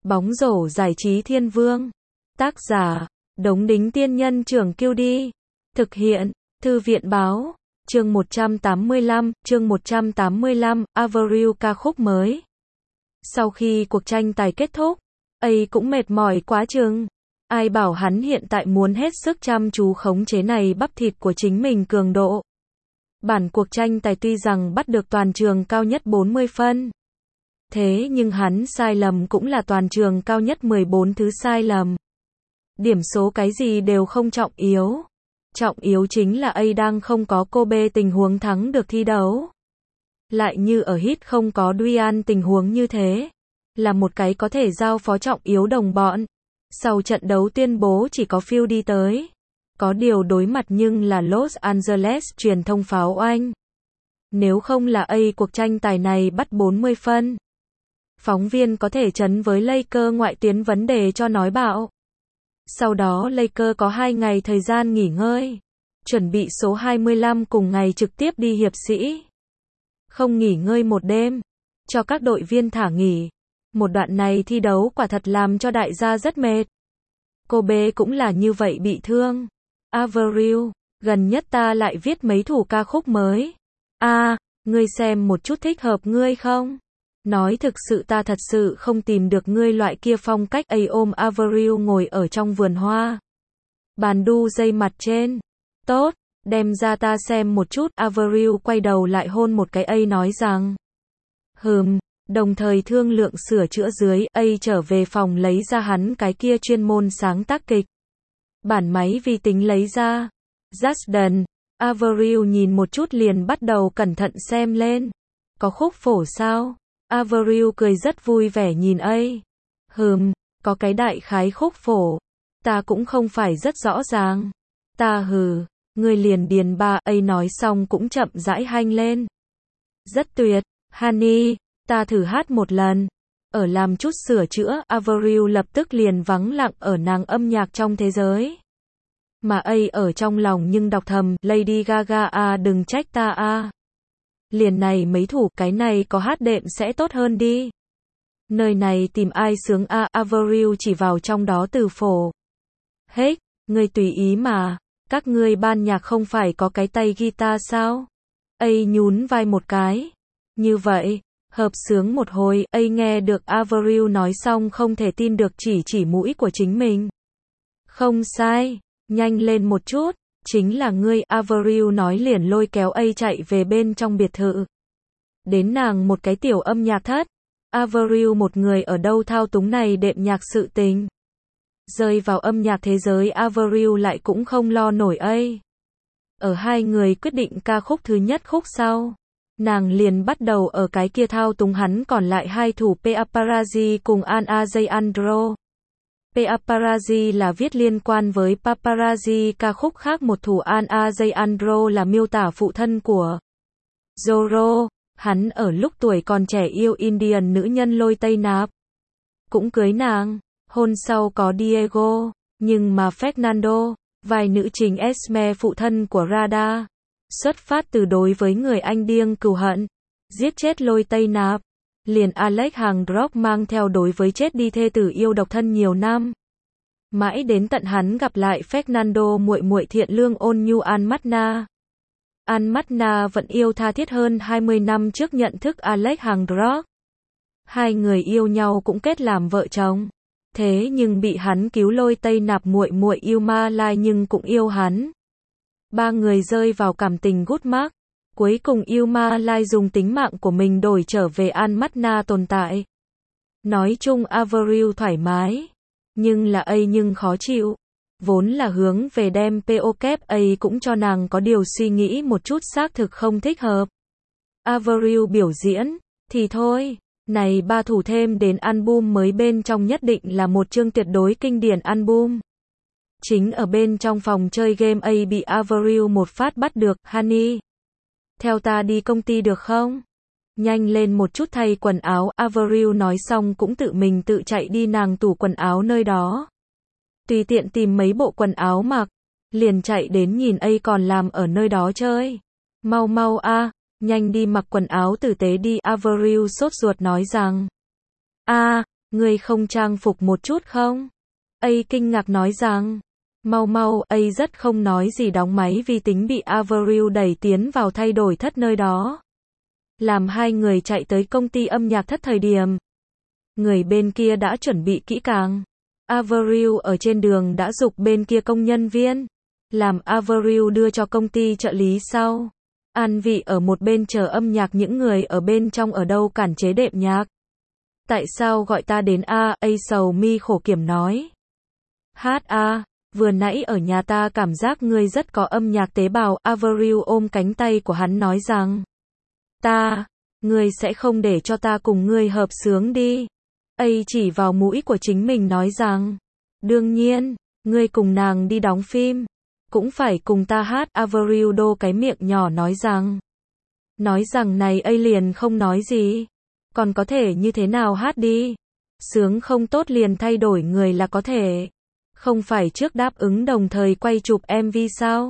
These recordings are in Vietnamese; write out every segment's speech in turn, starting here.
Bóng rổ giải trí thiên vương. Tác giả, Đống Đính Tiên Nhân Trưởng Kiêu Đi. Thực hiện, Thư viện Báo. Chương 185, Avril ca khúc mới. Sau khi cuộc tranh tài kết thúc, ấy cũng mệt mỏi quá chừng. Ai bảo hắn hiện tại muốn hết sức chăm chú khống chế này bắp thịt của chính mình cường độ. Bản cuộc tranh tài tuy rằng bắt được toàn trường cao nhất 40 phân. Thế nhưng hắn sai lầm cũng là toàn trường cao nhất 14 thứ sai lầm. Điểm số cái gì đều không trọng yếu. Trọng yếu chính là A đang không có Kobe tình huống thắng được thi đấu. Lại như ở hit không có Duan tình huống như thế. Là một cái có thể giao phó trọng yếu đồng bọn. Sau trận đấu tuyên bố chỉ có Phil đi tới. Có điều đối mặt nhưng là Los Angeles truyền thông pháo oanh. Nếu không là A cuộc tranh tài này bắt 40 phân. Phóng viên có thể chấn với Lakers ngoại tuyến vấn đề cho nói bạo. Sau đó Lakers có 2 ngày thời gian nghỉ ngơi. Chuẩn bị số 25 cùng ngày trực tiếp đi hiệp sĩ. Không nghỉ ngơi một đêm. Cho các đội viên thả nghỉ. Một đoạn này thi đấu quả thật làm cho đại gia rất mệt. Kobe cũng là như vậy bị thương. Avril, gần nhất ta lại viết mấy thủ ca khúc mới. Ngươi xem một chút thích hợp ngươi không? Nói thực sự ta thật sự không tìm được ngươi loại kia phong cách. Ôm Avril ngồi ở trong vườn hoa. Bàn đu dây mặt trên. Tốt, đem ra ta xem một chút. Avril quay đầu lại hôn một cái. Nói rằng. Đồng thời thương lượng sửa chữa dưới. Trở về phòng lấy ra hắn cái kia chuyên môn sáng tác kịch. Bản máy vi tính lấy ra. Justin, Avril nhìn một chút liền bắt đầu cẩn thận xem lên. Có khúc phổ sao? Avril cười rất vui vẻ nhìn A. Có cái đại khái khúc phổ. Ta cũng không phải rất rõ ràng. Ngươi liền điền ba. A nói xong cũng chậm rãi hanh lên. Rất tuyệt, Honey, ta thử hát một lần. Ở làm chút sửa chữa, Avril lập tức liền vắng lặng ở nàng âm nhạc trong thế giới. Mà A ở trong lòng nhưng đọc thầm, Lady Gaga đừng trách ta Liền này mấy thủ, cái này có hát đệm sẽ tốt hơn đi. Nơi này tìm ai sướng Avril chỉ vào trong đó từ phổ. Ngươi tùy ý mà, các ngươi ban nhạc không phải có cái tay guitar sao? A nhún vai một cái. Như vậy, hợp sướng một hồi. A nghe được Avril nói xong không thể tin được chỉ mũi của chính mình. Không sai, nhanh lên một chút. Chính là ngươi, Avril nói liền lôi kéo A chạy về bên trong biệt thự. Đến nàng một cái tiểu âm nhạc thất. Avril một người ở đâu thao túng này đệm nhạc sự tình. Rơi vào âm nhạc thế giới Avril lại cũng không lo nổi A. Ở hai người quyết định ca khúc thứ nhất khúc sau. Nàng liền bắt đầu ở cái kia thao túng hắn còn lại hai thủ Paparazzi cùng Anna Jandro. Paparazzi là viết liên quan với Paparazzi ca khúc khác một thủ Anna Jandro là miêu tả phụ thân của Zorro. Hắn ở lúc tuổi còn trẻ yêu Indian nữ nhân Lôi Tây Nạp. Cũng cưới nàng. Hôn sau có Diego. Nhưng mà Fernando, vai nữ chính Esme phụ thân của Rada. Xuất phát từ đối với người Anh điên cừu hận. Giết chết Lôi Tây Nạp. Liền Alex hàng drop mang theo đối với chết đi thê tử yêu độc thân nhiều năm. Mãi đến tận hắn gặp lại Fernando muội muội thiện lương ôn nhu Almatna. Almatna vẫn yêu tha thiết hơn 20 năm trước nhận thức Alex hàng drop. Hai người yêu nhau cũng kết làm vợ chồng. Thế nhưng bị hắn cứu Lôi Tây Nạp muội muội yêu Ma Lai nhưng cũng yêu hắn. Ba người rơi vào cảm tình gút mắc. Cuối cùng yêu Ma Lai dùng tính mạng của mình đổi trở về Almatna tồn tại. Nói chung Avril thoải mái. Nhưng là A nhưng khó chịu. Vốn là hướng về đem PO kép A cũng cho nàng có điều suy nghĩ một chút xác thực không thích hợp. Avril biểu diễn. Thì thôi. Này ba thủ thêm đến album mới bên trong nhất định là một chương tuyệt đối kinh điển album. Chính ở bên trong phòng chơi game A bị Avril một phát bắt được. Honey, theo ta đi công ty được không? Nhanh lên một chút thay quần áo. Avril nói xong cũng tự mình tự chạy đi nàng tủ quần áo nơi đó. Tùy tiện tìm mấy bộ quần áo mặc. Liền chạy đến nhìn A còn làm ở nơi đó chơi. Mau nhanh đi mặc quần áo tử tế đi. Avril sốt ruột nói rằng. Ngươi không trang phục một chút không? A kinh ngạc nói rằng, mau mau, A rất không nói gì đóng máy vi tính bị Avril đẩy tiến vào thay đổi thất nơi đó. Làm hai người chạy tới công ty âm nhạc thất thời điểm. Người bên kia đã chuẩn bị kỹ càng. Avril ở trên đường đã giục bên kia công nhân viên. Làm Avril đưa cho công ty trợ lý sau. An vị ở một bên chờ âm nhạc những người ở bên trong ở đâu cản chế đệm nhạc. Tại sao gọi ta đến A sầu mi khổ kiểm nói. Hát A, vừa nãy ở nhà ta cảm giác ngươi rất có âm nhạc tế bào. Avril ôm cánh tay của hắn nói rằng. Ngươi sẽ không để cho ta cùng ngươi hợp xướng đi. A chỉ vào mũi của chính mình nói rằng. Đương nhiên, ngươi cùng nàng đi đóng phim. Cũng phải cùng ta hát. Avril đô cái miệng nhỏ nói rằng. Nói rằng này A liền không nói gì. Còn có thể như thế nào hát đi. Sướng không tốt liền thay đổi người là có thể. Không phải trước đáp ứng đồng thời quay chụp MV sao?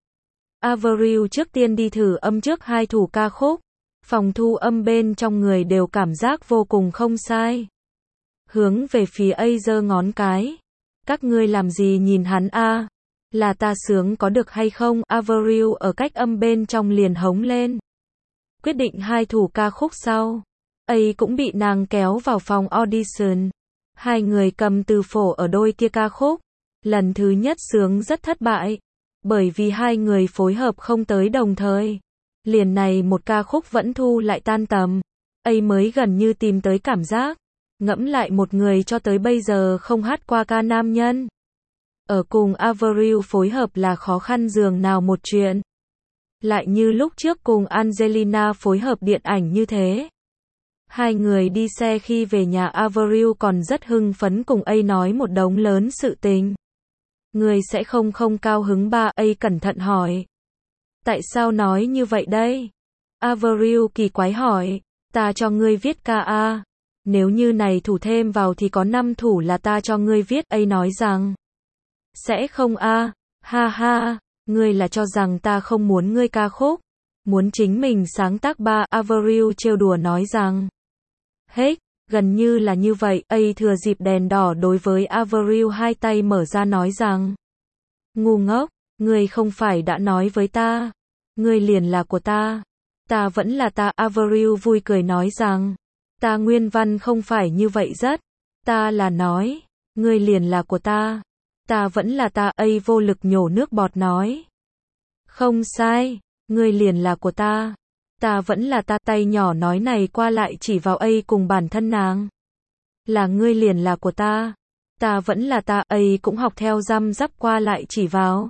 Avril trước tiên đi thử âm trước hai thủ ca khúc. Phòng thu âm bên trong người đều cảm giác vô cùng không sai. Hướng về phía A giơ ngón cái. Các ngươi làm gì nhìn hắn a? Là ta sướng có được hay không? Avril ở cách âm bên trong liền hống lên. Quyết định hai thủ ca khúc sau. A cũng bị nàng kéo vào phòng audition. Hai người cầm từ phổ ở đôi kia ca khúc. Lần thứ nhất sướng rất thất bại. Bởi vì hai người phối hợp không tới đồng thời. Liền này một ca khúc vẫn thu lại tan tầm. A mới gần như tìm tới cảm giác. Ngẫm lại một người cho tới bây giờ không hát qua ca nam nhân. Ở cùng Avril phối hợp là khó khăn dường nào một chuyện. Lại như lúc trước cùng Angelina phối hợp điện ảnh như thế. Hai người đi xe khi về nhà Avril còn rất hưng phấn cùng A nói một đống lớn sự tình. Người sẽ không cao hứng ba? A cẩn thận hỏi. Tại sao nói như vậy đây? Avril kỳ quái hỏi. Ta cho ngươi viết ca a. Nếu như này thủ thêm vào thì có 5 thủ là ta cho ngươi viết. A nói rằng. Sẽ không a. Ha ha. Ngươi là cho rằng ta không muốn ngươi ca khúc. Muốn chính mình sáng tác ba? Avril trêu đùa nói rằng. Hết, gần như là như vậy. A thừa dịp đèn đỏ đối với Avril hai tay mở ra nói rằng. Ngu ngốc, ngươi không phải đã nói với ta. Ngươi liền là của ta. Ta vẫn là ta. Avril vui cười nói rằng. Ta nguyên văn không phải như vậy rất. Ta là nói. Ngươi liền là của ta. Ta vẫn là ta. A vô lực nhổ nước bọt nói. Không sai. Ngươi liền là của ta. Ta vẫn là ta. Tay nhỏ nói này qua lại chỉ vào A cùng bản thân nàng. Là ngươi liền là của ta. Ta vẫn là ta. A cũng học theo răm rắp qua lại chỉ vào.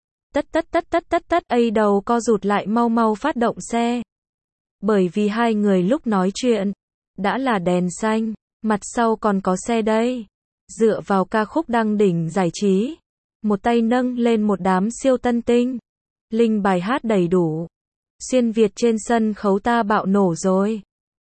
Tất. A đầu co rụt lại mau mau phát động xe. Bởi vì hai người lúc nói chuyện. Đã là đèn xanh. Mặt sau còn có xe đây. Dựa vào ca khúc đăng đỉnh giải trí. Một tay nâng lên một đám siêu tân tinh. Linh bài hát đầy đủ. Xuyên Việt trên sân khấu ta bạo nổ rồi.